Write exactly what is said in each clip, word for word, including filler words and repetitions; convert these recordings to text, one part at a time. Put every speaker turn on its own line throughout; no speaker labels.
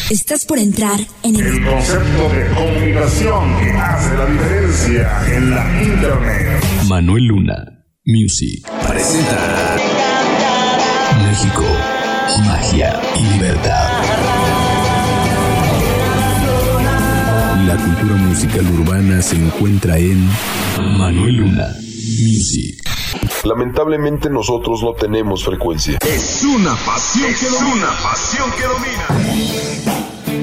Estás por entrar en el...
el concepto de comunicación que hace la diferencia en la internet.
Manuel Luna Music presenta México, magia y libertad. La cultura musical urbana se encuentra en Manuel Luna Music.
Lamentablemente nosotros no tenemos frecuencia.
Es una pasión es que domina. una pasión que domina.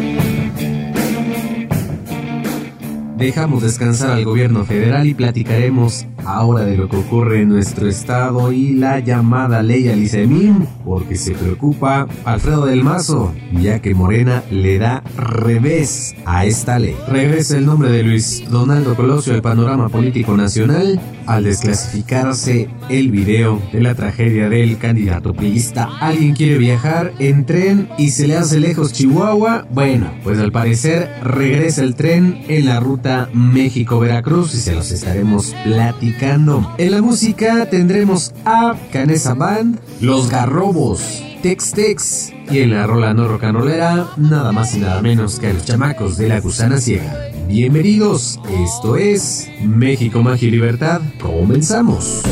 Dejamos descansar al gobierno federal y platicaremos ahora de lo que ocurre en nuestro estado y la llamada ley al ICEMIM, porque se preocupa Alfredo del Mazo, ya que Morena le da revés a esta ley. Regresa el nombre de Luis Donaldo Colosio al panorama político nacional al desclasificarse el video de la tragedia del candidato priista. ¿Alguien quiere viajar en tren y se le hace lejos Chihuahua? Bueno, pues al parecer regresa el tren en la ruta México-Veracruz y se los estaremos platicando. En la música tendremos a Canesa Band, Los Garrobos, Tex Tex y en la rola no rock and rollera nada más y nada menos que a los chamacos de La Gusana Ciega. Bienvenidos, esto es México, Magia y Libertad. Comenzamos.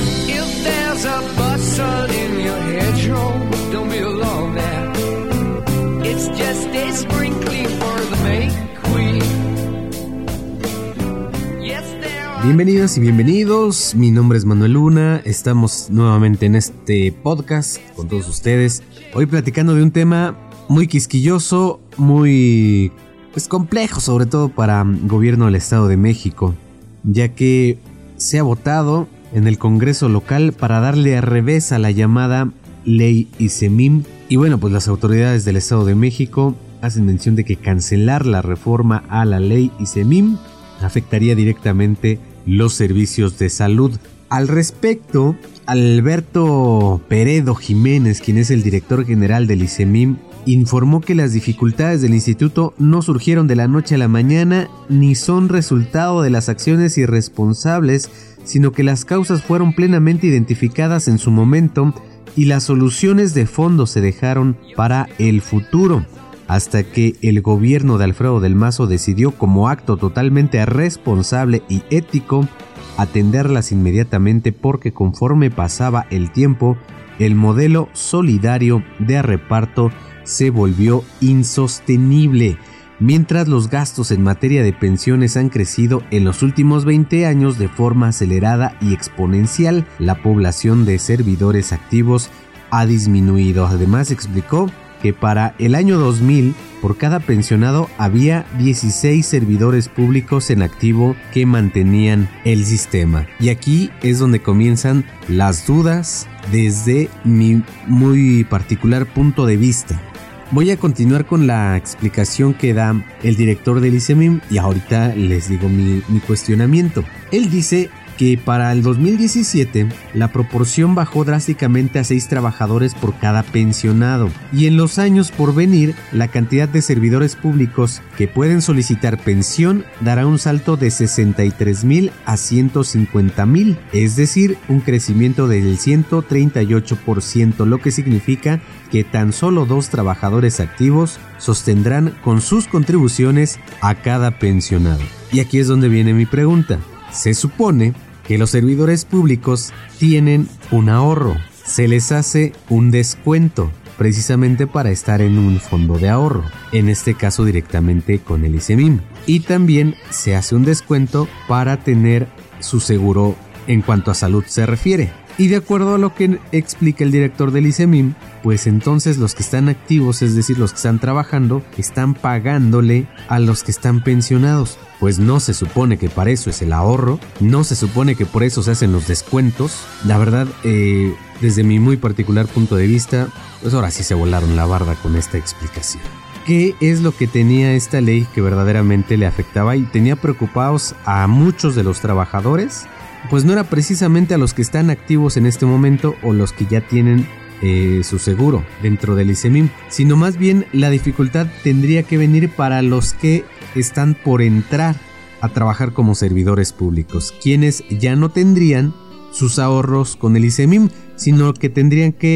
Bienvenidas y bienvenidos, mi nombre es Manuel Luna, estamos nuevamente en este podcast con todos ustedes, hoy platicando de un tema muy quisquilloso, muy pues complejo, sobre todo para el gobierno del Estado de México, ya que se ha votado en el Congreso local para darle a revés a la llamada ley ICEMIM, y bueno, pues las autoridades del Estado de México hacen mención de que cancelar la reforma a la ley ICEMIM afectaría directamente los servicios de salud. Al respecto, Alberto Peredo Jiménez, quien es el director general del ICEMIM, informó que las dificultades del instituto no surgieron de la noche a la mañana ni son resultado de las acciones irresponsables, sino que las causas fueron plenamente identificadas en su momento y las soluciones de fondo se dejaron para el futuro, hasta que el gobierno de Alfredo del Mazo decidió, como acto totalmente responsable y ético, atenderlas inmediatamente, porque conforme pasaba el tiempo, el modelo solidario de reparto se volvió insostenible. Mientras los gastos en materia de pensiones han crecido en los últimos veinte años de forma acelerada y exponencial, la población de servidores activos ha disminuido. Además, explicó que para el año dos mil, por cada pensionado había dieciséis servidores públicos en activo que mantenían el sistema. Y aquí es donde comienzan las dudas desde mi muy particular punto de vista. Voy a continuar con la explicación que da el director del ICEMIM y ahorita les digo mi, mi cuestionamiento. Él dice que para el dos mil diecisiete la proporción bajó drásticamente a seis trabajadores por cada pensionado, y en los años por venir la cantidad de servidores públicos que pueden solicitar pensión dará un salto de sesenta y tres mil a ciento cincuenta mil, es decir, un crecimiento del ciento treinta y ocho por ciento, lo que significa que tan solo dos trabajadores activos sostendrán con sus contribuciones a cada pensionado. Y aquí es donde viene mi pregunta. Se supone que los servidores públicos tienen un ahorro, se les hace un descuento precisamente para estar en un fondo de ahorro, en este caso directamente con el ICEMIM, y también se hace un descuento para tener su seguro en cuanto a salud se refiere. Y de acuerdo a lo que explica el director del ICEMIM, pues entonces los que están activos, es decir, los que están trabajando, están pagándole a los que están pensionados. Pues no se supone que para eso es el ahorro, no se supone que por eso se hacen los descuentos. La verdad, eh, desde mi muy particular punto de vista, pues ahora sí se volaron la barda con esta explicación. ¿Qué es lo que tenía esta ley que verdaderamente le afectaba y tenía preocupados a muchos de los trabajadores? Pues no era precisamente a los que están activos en este momento o los que ya tienen eh, su seguro dentro del ICEMIM, sino más bien la dificultad tendría que venir para los que están por entrar a trabajar como servidores públicos, quienes ya no tendrían sus ahorros con el ICEMIM, sino que tendrían que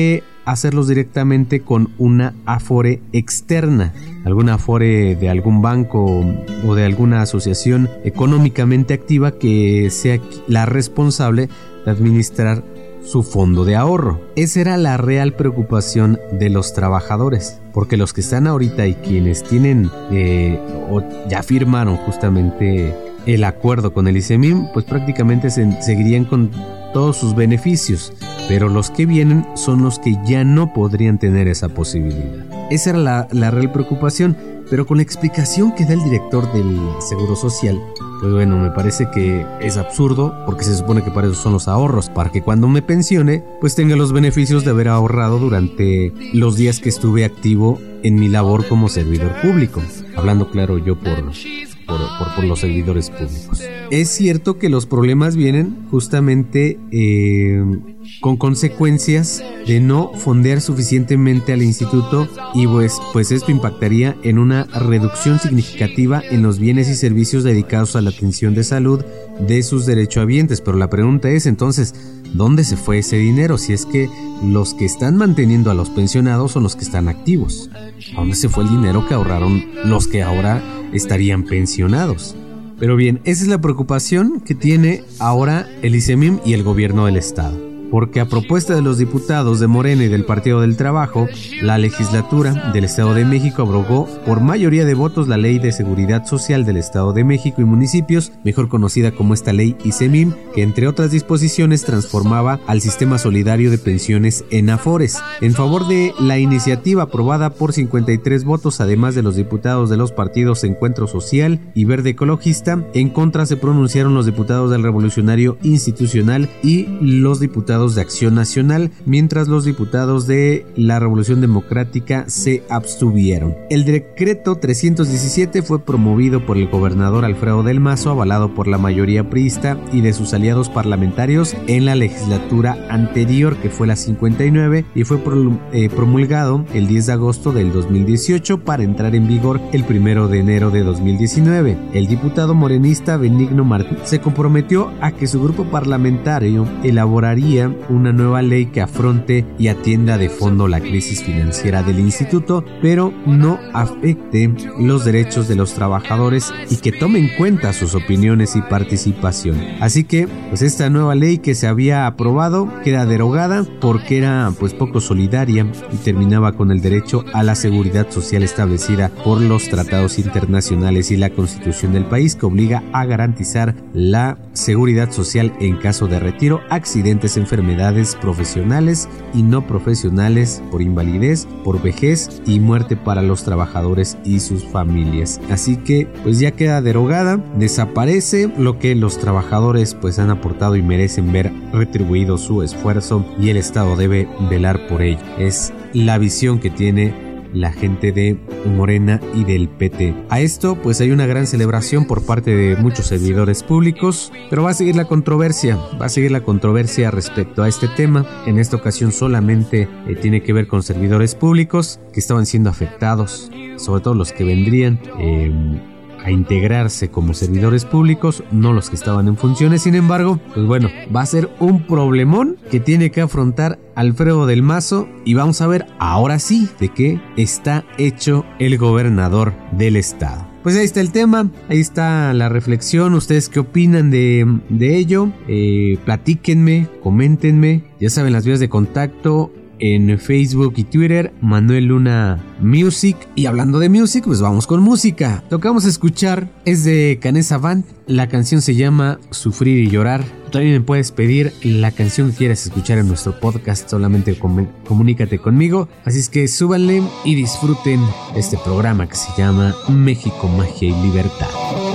hacerlos directamente con una afore externa, alguna afore de algún banco o de alguna asociación económicamente activa que sea la responsable de administrar su fondo de ahorro. Esa era la real preocupación de los trabajadores, porque los que están ahorita y quienes tienen eh, o ya firmaron justamente el acuerdo con el ICEMIM, pues prácticamente se, seguirían con todos sus beneficios, pero los que vienen son los que ya no podrían tener esa posibilidad. Esa era la, la real preocupación, pero con la explicación que da el director del Seguro Social, pues bueno, me parece que es absurdo, porque se supone que para eso son los ahorros, para que cuando me pensione, pues tenga los beneficios de haber ahorrado durante los días que estuve activo en mi labor como servidor público, hablando claro yo por... Por, por, por los servidores públicos. Es cierto que los problemas vienen justamente eh, con consecuencias de no fondear suficientemente al instituto y pues, pues esto impactaría en una reducción significativa en los bienes y servicios dedicados a la atención de salud de sus derechohabientes. Pero la pregunta es entonces, ¿dónde se fue ese dinero? Si es que los que están manteniendo a los pensionados son los que están activos. ¿A dónde se fue el dinero que ahorraron los que ahora estarían pensionados? Pero bien, esa es la preocupación que tiene ahora el ICEMIM y el gobierno del estado. Porque a propuesta de los diputados de Morena y del Partido del Trabajo, la legislatura del Estado de México abrogó por mayoría de votos la Ley de Seguridad Social del Estado de México y municipios, mejor conocida como esta ley ICEMIM, que entre otras disposiciones transformaba al sistema solidario de pensiones en afores. En favor de la iniciativa aprobada por cincuenta y tres votos, además de los diputados de los partidos Encuentro Social y Verde Ecologista, en contra se pronunciaron los diputados del Revolucionario Institucional y los diputados de Acción Nacional, mientras los diputados de la Revolución Democrática se abstuvieron. El decreto trescientos diecisiete fue promovido por el gobernador Alfredo del Mazo, avalado por la mayoría priista y de sus aliados parlamentarios en la legislatura anterior, que fue la cincuenta y nueve, y fue promulgado el diez de agosto del dos mil dieciocho para entrar en vigor el primero de enero de dos mil diecinueve. El diputado morenista Benigno Martín se comprometió a que su grupo parlamentario elaboraría una nueva ley que afronte y atienda de fondo la crisis financiera del instituto, pero no afecte los derechos de los trabajadores y que tome en cuenta sus opiniones y participación. Así que, pues esta nueva ley que se había aprobado queda derogada porque era pues poco solidaria y terminaba con el derecho a la seguridad social establecida por los tratados internacionales y la Constitución del país, que obliga a garantizar la seguridad social en caso de retiro, accidentes, enfermedades profesionales y no profesionales, por invalidez, por vejez y muerte para los trabajadores y sus familias. Así que pues ya queda derogada, desaparece lo que los trabajadores pues han aportado y merecen ver retribuido su esfuerzo, y el Estado debe velar por ello. Es la visión que tiene la gente de Morena y del P T. A esto pues hay una gran celebración por parte de muchos servidores públicos, pero va a seguir la controversia, va a seguir la controversia respecto a este tema. En esta ocasión solamente eh, tiene que ver con servidores públicos que estaban siendo afectados, sobre todo los que vendrían eh, a integrarse como servidores públicos, no los que estaban en funciones. Sin embargo, pues bueno, va a ser un problemón que tiene que afrontar Alfredo del Mazo, y vamos a ver ahora sí de qué está hecho el gobernador del estado. Pues ahí está el tema, ahí está la reflexión. ¿Ustedes qué opinan de, de ello? Eh, platíquenme, coméntenme. Ya saben las vías de contacto: en Facebook y Twitter, Manuel Luna Music. Y hablando de music, pues vamos con música. Tocamos escuchar, es de Canessa Band. La canción se llama Sufrir y Llorar. También me puedes pedir la canción que quieras escuchar en nuestro podcast, solamente com- comunícate conmigo. Así es que súbanle y disfruten este programa que se llama México, Magia y Libertad.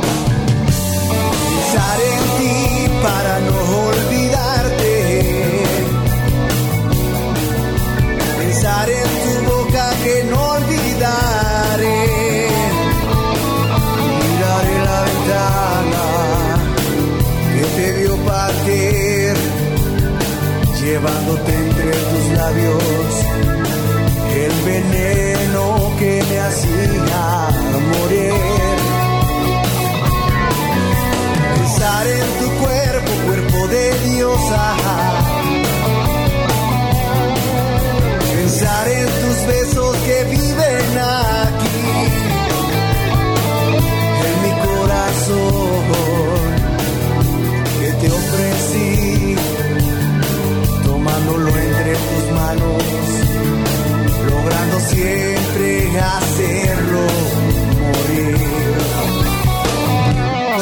Pensar en ti para no olvidarte, pensar en tu boca que no olvidaré, miraré la ventana que te vio partir, llevándote entre tus labios el veneno que me hacía morir.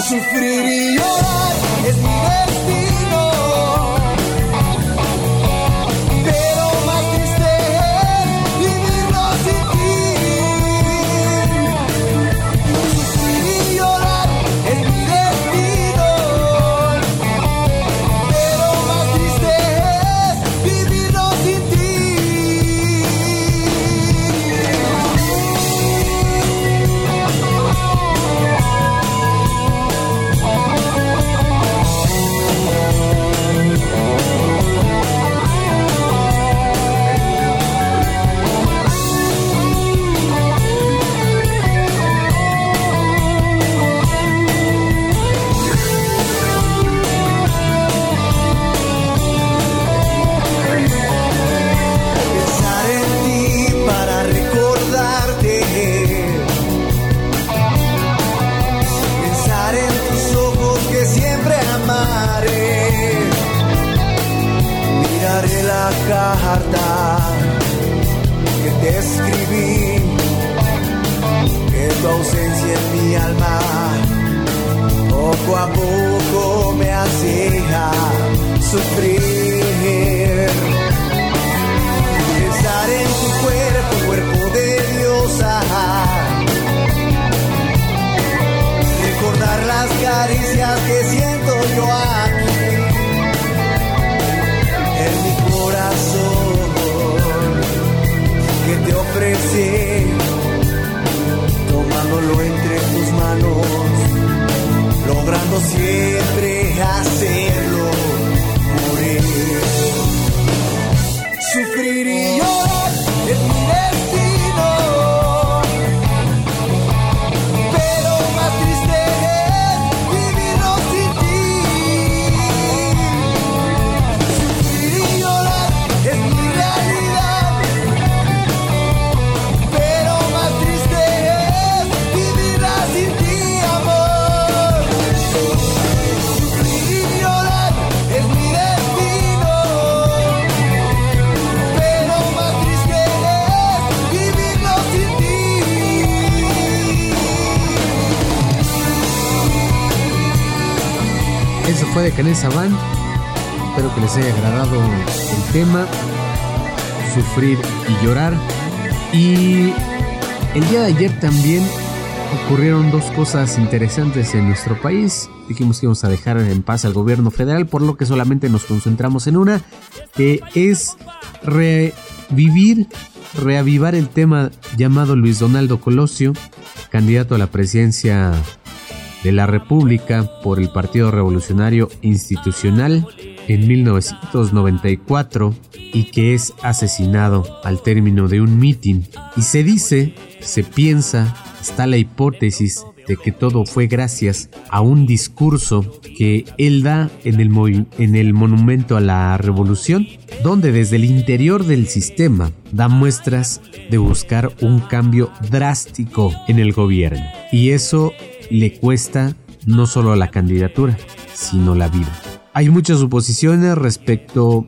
Sufrir y llorar es mi destino, pero más triste es vivirlo sin ti. Sufrir y llorar es mi destino, pero más triste es vivirlo sin ti. Pensar en ti para recordarte, pensar en tus ojos que siempre amaré, miraré la carta que te escribí, que tu ausencia en mi alma poco a poco me hacía sufrir. Pensar en tu cuerpo, cuerpo de diosa, recordar las caricias que siento yo aquí en mi corazón, que te ofrece, tomándolo entre tus manos, logrando siempre hacerlo morir. Sufrir y llorar es mi destino, pero más triste es vivirlo sin ti. Sufrir y llorar es mi realidad, pero más triste es vivirla sin ti, amor. Sufrir y llorar es mi destino, pero más triste es vivirlo sin ti.
Eso fue de Canessa Band. Espero que les haya agradado el tema, Sufrir y Llorar. Y el día de ayer también ocurrieron dos cosas interesantes en nuestro país. Dijimos que íbamos a dejar en paz al gobierno federal, por lo que solamente nos concentramos en una, que es revivir, reavivar el tema llamado Luis Donaldo Colosio, candidato a la presidencia de la República por el Partido Revolucionario Institucional en mil novecientos noventa y cuatro, y que es asesinado al término de un mitin. Y se dice, se piensa, está la hipótesis de que todo fue gracias a un discurso que él da en el, movi- en el Monumento a la Revolución, donde desde el interior del sistema da muestras de buscar un cambio drástico en el gobierno. Y eso le cuesta no solo la candidatura, sino la vida. Hay muchas suposiciones respecto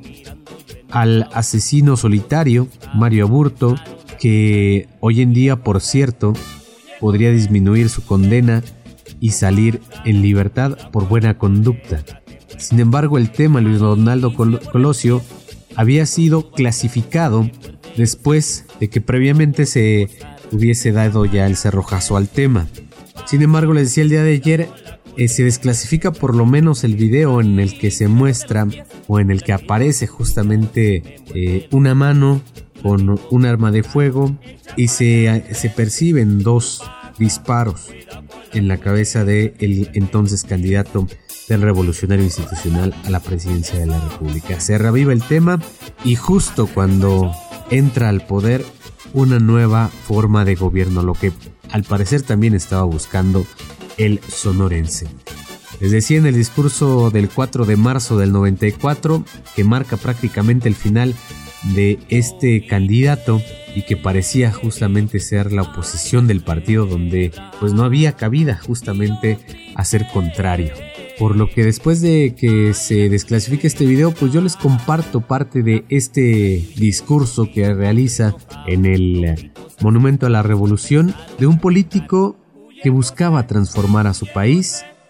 al asesino solitario, Mario Aburto, que hoy en día, por cierto, podría disminuir su condena y salir en libertad por buena conducta. Sin embargo, el tema Luis Donaldo Col- Colosio había sido clasificado después de que previamente se hubiese dado ya el cerrojazo al tema. Sin embargo, les decía el día de ayer, eh, se desclasifica por lo menos el video en el que se muestra o en el que aparece justamente eh, una mano con un arma de fuego y se, se perciben dos disparos en la cabeza del entonces candidato del Revolucionario Institucional a la presidencia de la República. Se reaviva el tema y justo cuando entra al poder una nueva forma de gobierno, lo que al parecer también estaba buscando el sonorense. Les decía en el discurso del cuatro de marzo del noventa y cuatro, que marca prácticamente el final de este candidato y que parecía justamente ser la oposición del partido, donde pues no había cabida justamente a ser contrario. Por lo que después de que se desclasifique este video, pues yo les comparto parte de este discurso que realiza en el Monumento a la Revolución de un político que buscaba transformar a su país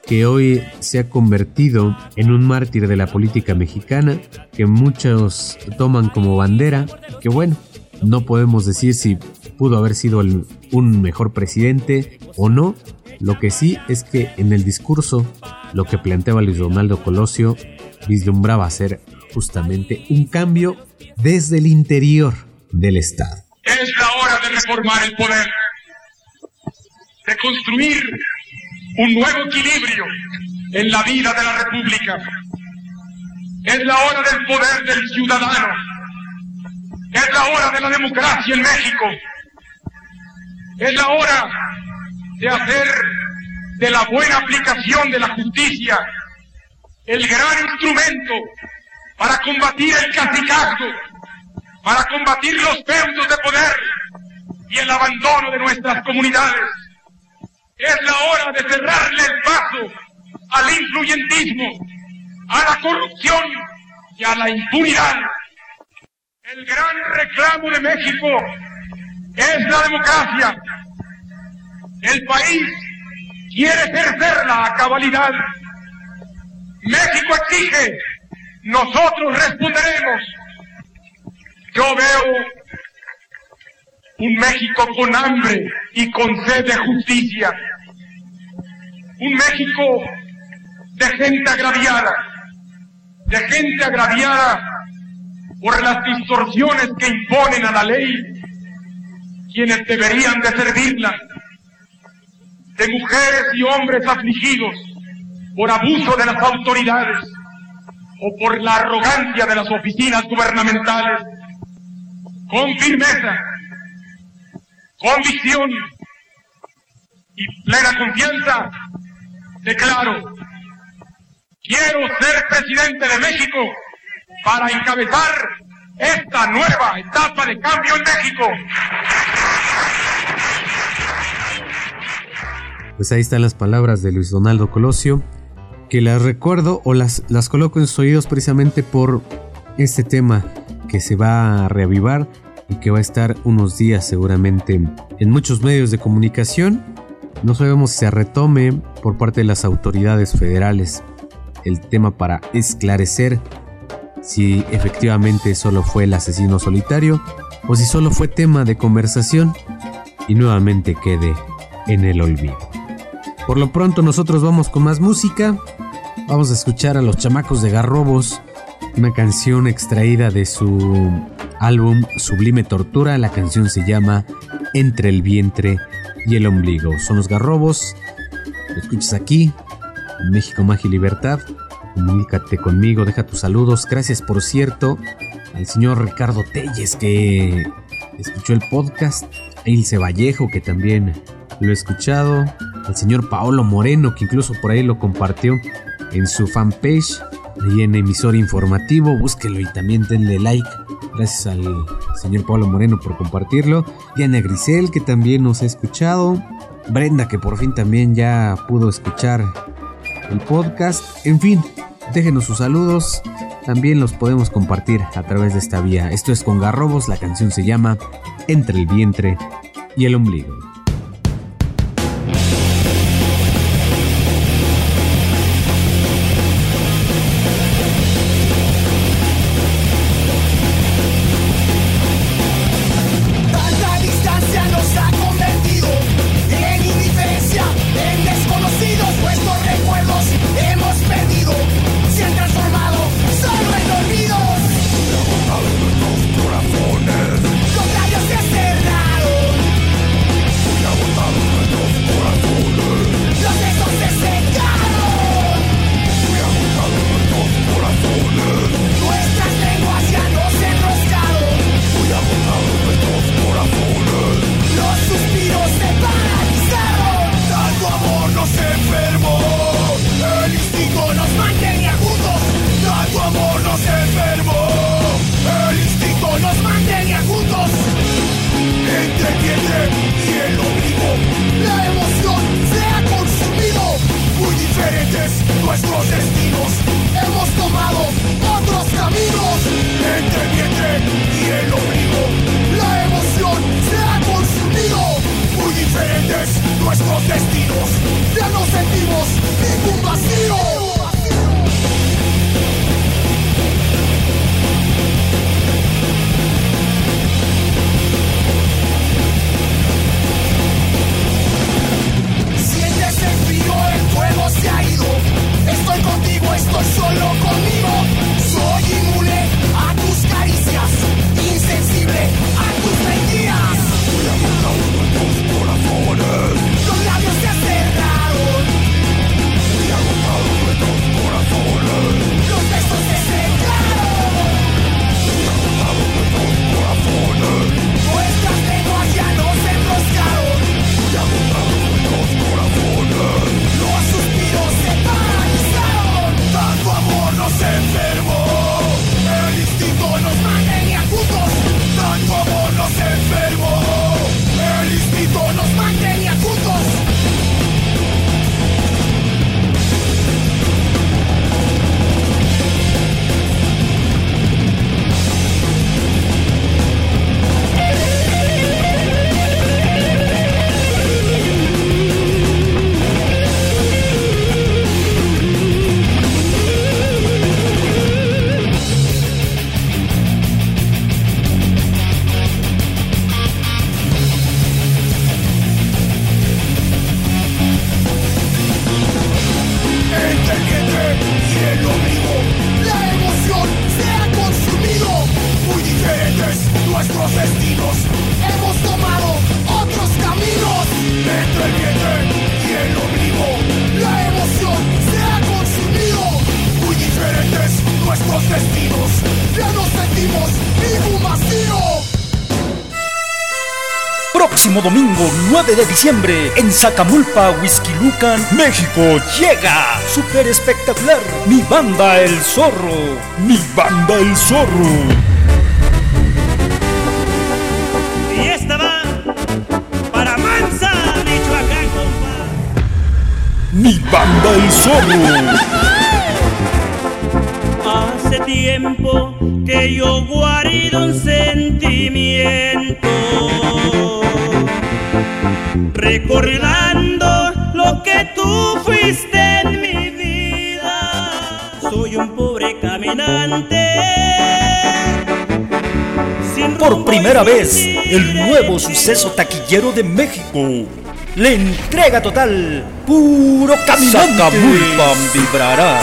que hoy se ha convertido en un mártir de la política mexicana, que muchos toman como bandera, que bueno, no podemos decir si pudo haber sido el, un mejor presidente o no. Lo que sí es que en el discurso lo que planteaba Luis Donaldo Colosio vislumbraba hacer justamente un cambio desde el interior del Estado.
Es la hora de reformar el poder, de construir un nuevo equilibrio en la vida de la República. Es la hora del poder del ciudadano. Es la hora de la democracia en México. Es la hora de hacer de la buena aplicación de la justicia el gran instrumento para combatir el cacicazgo, para combatir los feudos de poder y el abandono de nuestras comunidades. Es la hora de cerrarle el paso al influyentismo, a la corrupción y a la impunidad. El gran reclamo de México es la democracia. El país quiere ejercerla a cabalidad. México exige, nosotros responderemos. Yo veo un México con hambre y con sed de justicia. Un México de gente agraviada, de gente agraviada por las distorsiones que imponen a la ley quienes deberían de servirla, de mujeres y hombres afligidos por abuso de las autoridades o por la arrogancia de las oficinas gubernamentales. Con firmeza, convicción y plena confianza, declaro: quiero ser presidente de México para encabezar esta nueva etapa de cambio en México.
Pues ahí están las palabras de Luis Donaldo Colosio, que las recuerdo o las, las coloco en sus oídos precisamente por este tema que se va a reavivar y que va a estar unos días seguramente en muchos medios de comunicación. No sabemos si se retome por parte de las autoridades federales el tema para esclarecer si efectivamente solo fue el asesino solitario o si solo fue tema de conversación y nuevamente quede en el olvido. Por lo pronto nosotros vamos con más música. Vamos a escuchar a Los Chamacos de Garrobos, una canción extraída de su álbum Sublime Tortura. La canción se llama Entre el vientre y el ombligo. Son Los Garrobos. Lo escuchas aquí en México, Magia y Libertad. Comunícate conmigo, deja tus saludos. Gracias, por cierto, al señor Ricardo Telles, que escuchó el podcast, a Ilse Vallejo, que también lo he escuchado, al señor Paolo Moreno, que incluso por ahí lo compartió en su fanpage, ahí en Emisor Informativo. Búsquelo y también denle like. Gracias al señor Paolo Moreno por compartirlo. Diana Grisel, que también nos ha escuchado. Brenda, que por fin también ya pudo escuchar el podcast. En fin, déjenos sus saludos. También los podemos compartir a través de esta vía. Esto es Con Garrobos. La canción se llama Entre el vientre y el ombligo.
Los labios se cerraron. diferentes nuestros destinos. Ya no sentimos ningún vacío. Se ha ido, estoy contigo, estoy solo conmigo. Soy inmune a tus caricias, insensible a tus mentiras. Voy a buscar uno en tus corazones. Los labios se cerraron. Voy a buscar uno en tus corazones. Los besos se secaron. Voy a buscar uno en tus corazones. Nuestras lenguas ya no se enroscaron. Voy a buscar uno en tus corazones. Los suspiros se paralizaron. Tanto amor nos enfermó. El instinto nos mantenía juntos. Tanto amor nos enfermó. El instinto nos mantenía juntos. Nuestros destinos, hemos tomado otros caminos. Entre el vientre y el ombligo, la emoción se ha consumido. Muy diferentes nuestros destinos, ya no sentimos ningún vacío.
Próximo domingo nueve de diciembre en Zacamulpa, Huixquilucan, México, llega súper espectacular Mi Banda El Zorro. Mi Banda El Zorro.
Y esta va para Mansa, Michoacán, compa.
Mi Banda El Zorro.
Hace tiempo que yo guarido un sentimiento, recordando lo que tú fuiste en mi vida. Soy un pobre caminante.
Por primera vez, el nuevo suceso taquillero de México. La entrega total, puro caminante. Zacamulpa vibrará.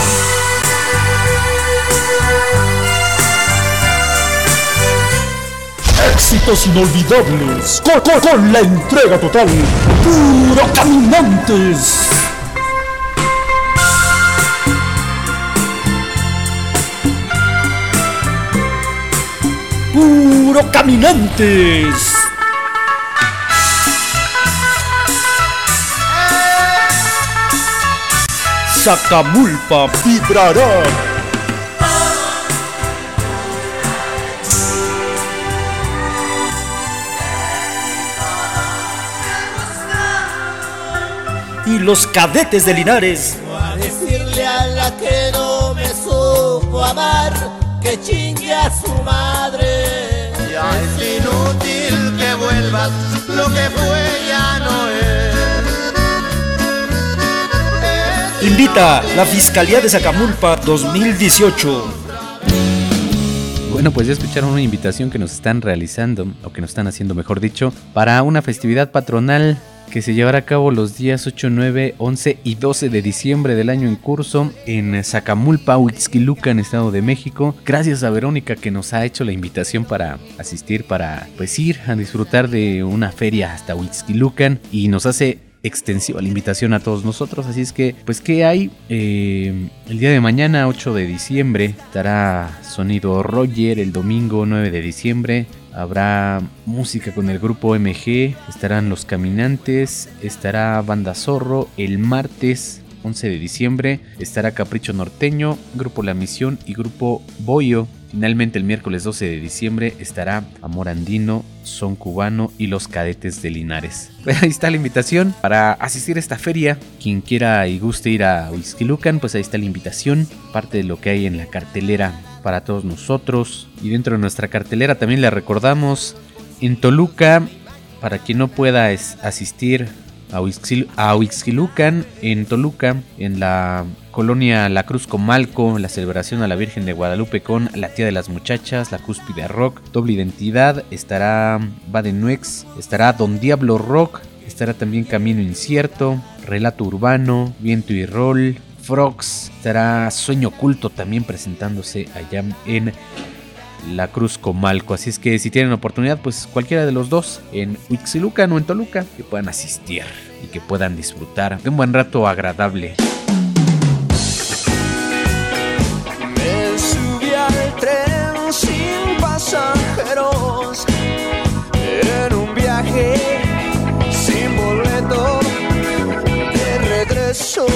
Éxitos inolvidables con, con, con la entrega total, puro caminantes. Puro caminantes. Zacamulpa vibrará. Y los cadetes de Linares.
A decirle a la que no me supo amar, que chingue a su madre. Ya es inútil que vuelvas, lo que fue ya no es.
Invita la Fiscalía de Zacamulpa dos mil dieciocho.
Bueno, pues ya escucharon una invitación que nos están realizando, o que nos están haciendo, mejor dicho, para una festividad patronal que se llevará a cabo los días ocho, nueve, once y doce de diciembre del año en curso en Zacamulpa, Huixquilucan, Estado de México. Gracias a Verónica que nos ha hecho la invitación para asistir, para pues ir a disfrutar de una feria hasta Huixquilucan, y nos hace extensiva la invitación a todos nosotros. Así es que, pues, ¿qué hay? Eh, el día de mañana, ocho de diciembre, estará Sonido Roger. El domingo, nueve de diciembre, habrá música con el grupo M G, estarán Los Caminantes, estará Banda Zorro. El martes, once de diciembre, estará Capricho Norteño, Grupo La Misión y Grupo Boyo. Finalmente, el miércoles doce de diciembre estará Amor Andino, Son Cubano y Los Cadetes de Linares. Pues ahí está la invitación para asistir a esta feria. Quien quiera y guste ir a Huixquilucan, pues ahí está la invitación. Parte de lo que hay en la cartelera para todos nosotros. Y dentro de nuestra cartelera también le recordamos en Toluca, para quien no pueda asistir a, Huixquil- a Huixquilucan, en Toluca, en la colonia La Cruz Comalco, la celebración a la Virgen de Guadalupe con La Tía de las Muchachas, La Cúspide Rock, Doble Identidad, estará Badenuex, estará Don Diablo Rock, estará también Camino Incierto, Relato Urbano, Viento y Rol, Frogs, estará Sueño Oculto también presentándose allá en La Cruz Comalco. Así es que si tienen oportunidad, pues cualquiera de los dos, en Huixquilucan o en Toluca, que puedan asistir y que puedan disfrutar de un buen rato agradable.
Me subí al tren sin pasajeros en un viaje sin boleto de regreso.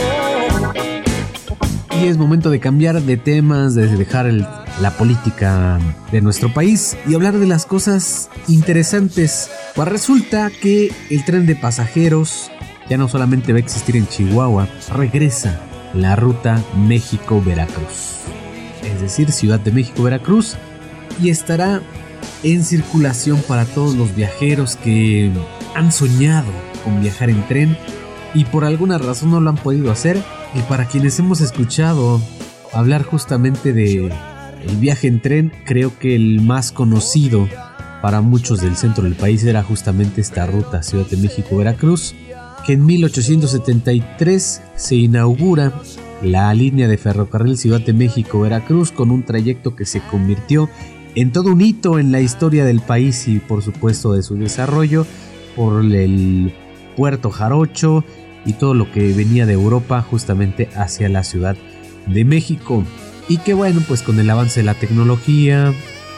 Y es momento de cambiar de temas, de dejar el, la política de nuestro país y hablar de las cosas interesantes. Pues resulta que el tren de pasajeros ya no solamente va a existir en Chihuahua, regresa la ruta México-Veracruz. Es decir, Ciudad de México-Veracruz, y estará en circulación para todos los viajeros que han soñado con viajar en tren y por alguna razón no lo han podido hacer. Y para quienes hemos escuchado hablar justamente de el viaje en tren, creo que el más conocido para muchos del centro del país era justamente esta ruta Ciudad de México-Veracruz, que en mil ochocientos setenta y tres se inaugura la línea de ferrocarril Ciudad de México-Veracruz, con un trayecto que se convirtió en todo un hito en la historia del país y por supuesto de su desarrollo, por el Puerto Jarocho y todo lo que venía de Europa justamente hacia la Ciudad de México. Y que bueno, pues con el avance de la tecnología,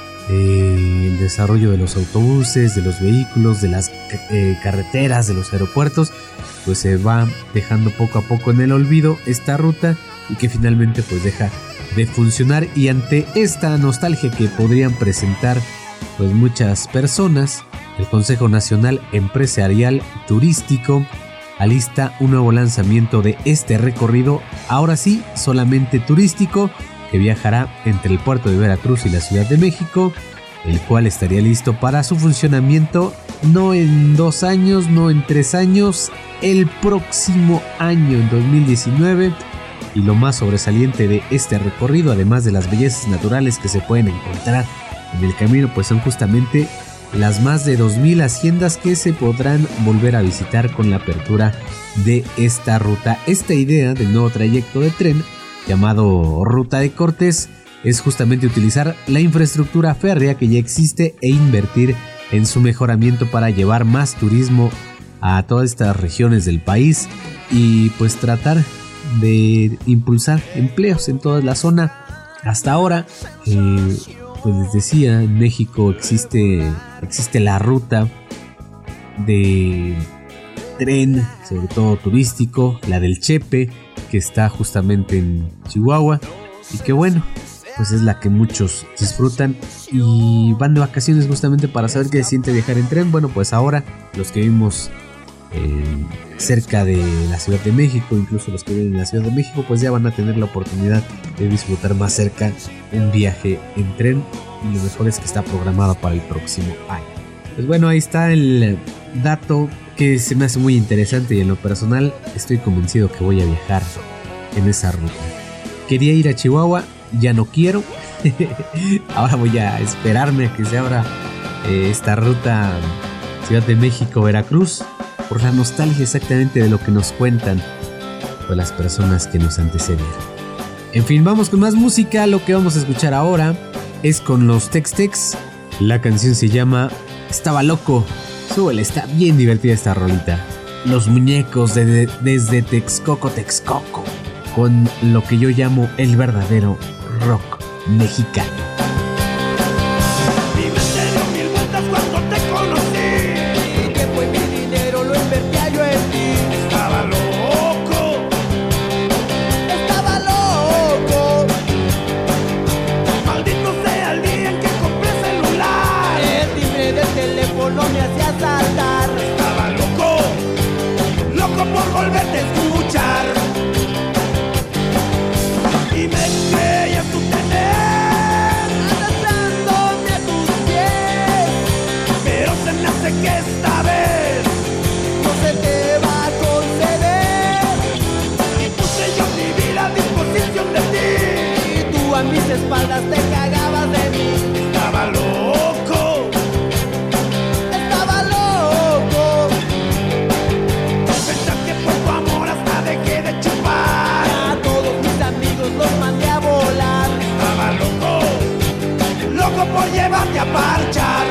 eh, el desarrollo de los autobuses, de los vehículos, de las eh, carreteras, de los aeropuertos, pues se va dejando poco a poco en el olvido esta ruta y que finalmente pues deja de funcionar. Y ante esta nostalgia que podrían presentar pues muchas personas, el Consejo Nacional Empresarial Turístico alista un nuevo lanzamiento de este recorrido, ahora sí solamente turístico, que viajará entre el puerto de Veracruz y la Ciudad de México, el cual estaría listo para su funcionamiento no en dos años, no en tres años, el próximo año, en dos mil diecinueve. Y lo más sobresaliente de este recorrido, además de las bellezas naturales que se pueden encontrar en el camino, pues son justamente las más de dos mil haciendas que se podrán volver a visitar con la apertura de esta ruta. Esta idea del nuevo trayecto de tren, llamado Ruta de Cortés, es justamente utilizar la infraestructura férrea que ya existe e invertir en su mejoramiento para llevar más turismo a todas estas regiones del país y pues tratar de impulsar empleos en toda la zona. Hasta ahora, eh, pues les decía, en México existe, existe la ruta de tren, sobre todo turístico, la del Chepe, que está justamente en Chihuahua y que bueno, pues es la que muchos disfrutan y van de vacaciones justamente para saber qué se siente viajar en tren. Bueno, pues ahora los que vivimos eh, cerca de la Ciudad de México, incluso los que viven en la Ciudad de México, pues ya van a tener la oportunidad de disfrutar más cerca un viaje en tren, y lo mejor es que está programado para el próximo año. Pues bueno, ahí está el dato que se me hace muy interesante y en lo personal estoy convencido que voy a viajar en esa ruta. Quería ir a Chihuahua, ya no quiero. Ahora voy a esperarme a que se abra eh, esta ruta Ciudad de México-Veracruz, por la nostalgia exactamente de lo que nos cuentan pues, las personas que nos antecedieron. En fin, vamos con más música. Lo que vamos a escuchar ahora es con los Tex-Tex. La canción se llama Estaba Loco. Súbele, está bien divertida esta rolita. Los muñecos de, de, desde Texcoco, Texcoco, con lo que yo llamo el verdadero rock mexicano.
Mi mente dio mil vueltas cuando te conocí. Mi tiempo y mi dinero lo invertía yo en ti. Estaba loco, estaba loco. Maldito sea el día en que compré celular. El timbre del teléfono me hacía saltar. Estaba loco, loco por volverte a escuchar. Y me creías tú tener arrastrándome a tus pies, pero se me hace que esta vez no se te va a espaldas te cagabas de mí.
Estaba loco,
estaba loco.
Pensar que por tu amor hasta dejé de chupar.
A todos mis amigos los mandé a volar.
Estaba loco, loco por llevarte a parchar.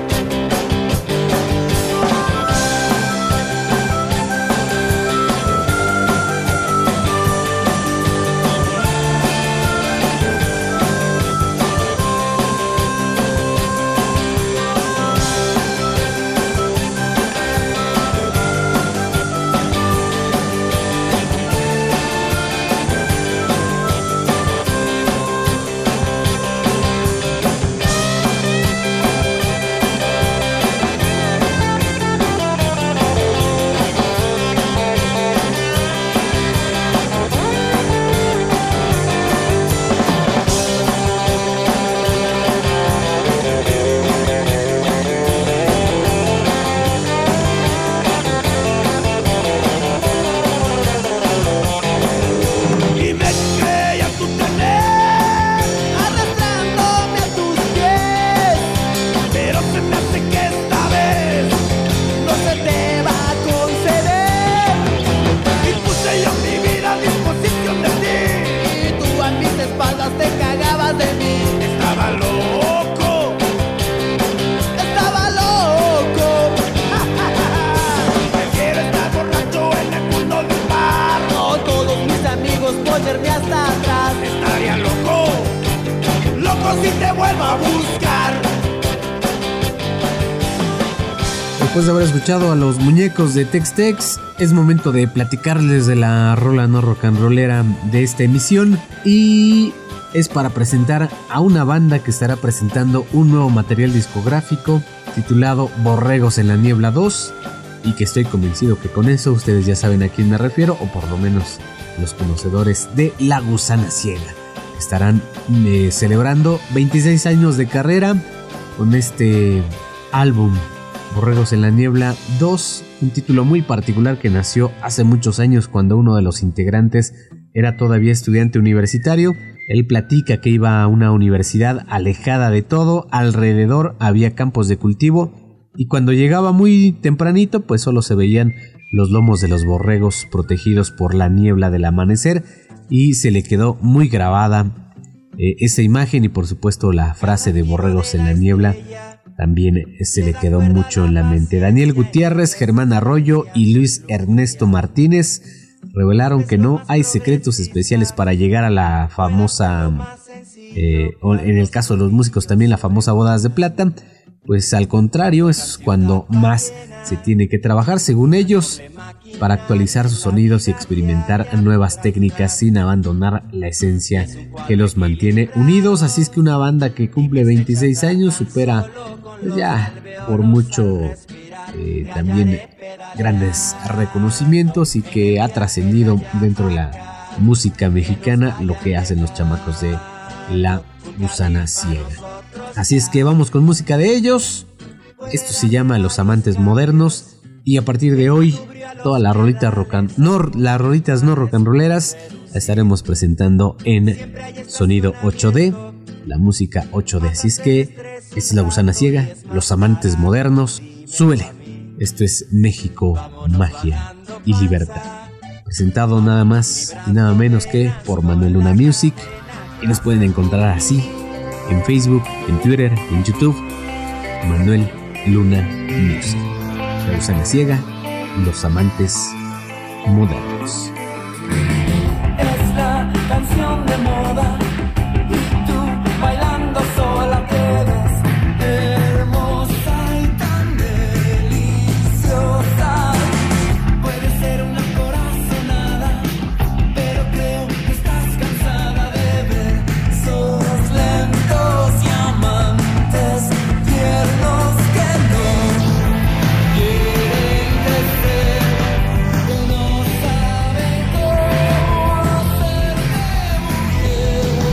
Ponerme hasta atrás.
Estaría loco, loco si te vuelvo a buscar.
Después de haber escuchado a los muñecos de Tex Tex, es momento de platicarles de la rola no rock and rollera de esta emisión. Y es para presentar a una banda que estará presentando un nuevo material discográfico titulado Borregos en la Niebla dos. Y que estoy convencido que con eso ustedes ya saben a quién me refiero, o por lo menos los conocedores de La Gusana Ciega. Estarán eh, celebrando veintiséis años de carrera con este álbum Borregos en la Niebla dos, un título muy particular que nació hace muchos años cuando uno de los integrantes era todavía estudiante universitario. Él platica que iba a una universidad alejada de todo, alrededor había campos de cultivo y cuando llegaba muy tempranito pues solo se veían los lomos de los borregos protegidos por la niebla del amanecer, y se le quedó muy grabada eh, esa imagen, y por supuesto la frase de Borregos en la Niebla también se le quedó mucho en la mente. Daniel Gutiérrez, Germán Arroyo y Luis Ernesto Martínez revelaron que no hay secretos especiales para llegar a la famosa, eh, en el caso de los músicos también la famosa Bodas de Plata. Pues al contrario, es cuando más se tiene que trabajar, según ellos, para actualizar sus sonidos y experimentar nuevas técnicas sin abandonar la esencia que los mantiene unidos. Así es que una banda que cumple veintiséis años supera pues ya por mucho eh, también grandes reconocimientos, y que ha trascendido dentro de la música mexicana lo que hacen los chamacos de La Gusana Ciega. Así es que vamos con música de ellos. Esto se llama Los Amantes Modernos, y a partir de hoy todas las rolitas rock and, no, las rolitas no rock and rolleras las estaremos presentando en sonido ocho D, la música ocho D. Así es que esta es La Gusana Ciega, Los Amantes Modernos. Súbele. Esto es México, Magia y Libertad, presentado nada más y nada menos que por Manuel Luna Music, y nos pueden encontrar así en Facebook, en Twitter, en YouTube, Manuel Luna Music. La Gusana Ciega, Los Amantes Modernos.
Es la canción de moda y tú bailando sola te ves hermosa y tan deliciosa. Puede ser una corazonada, pero creo que estás cansada de ver besos lentos y amantes tiernos que no quieren crecer, que no saben cómo hacerte mujer.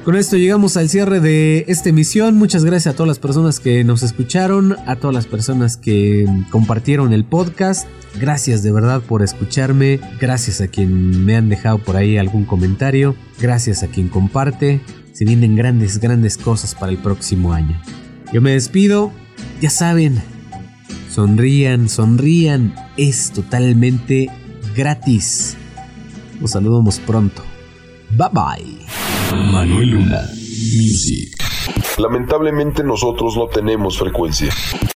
Con esto llegamos al cierre de esta emisión. Muchas gracias a todas las personas que nos escucharon, a todas las personas que compartieron el podcast. Gracias de verdad por escucharme. Gracias a quien me han dejado por ahí algún comentario. Gracias a quien comparte. Se vienen grandes, grandes cosas para el próximo año. Yo me despido. Ya saben, sonrían, sonrían. Es totalmente gratis. Nos saludamos pronto. Bye bye.
Manuel Luna Music.
Lamentablemente nosotros no tenemos frecuencia.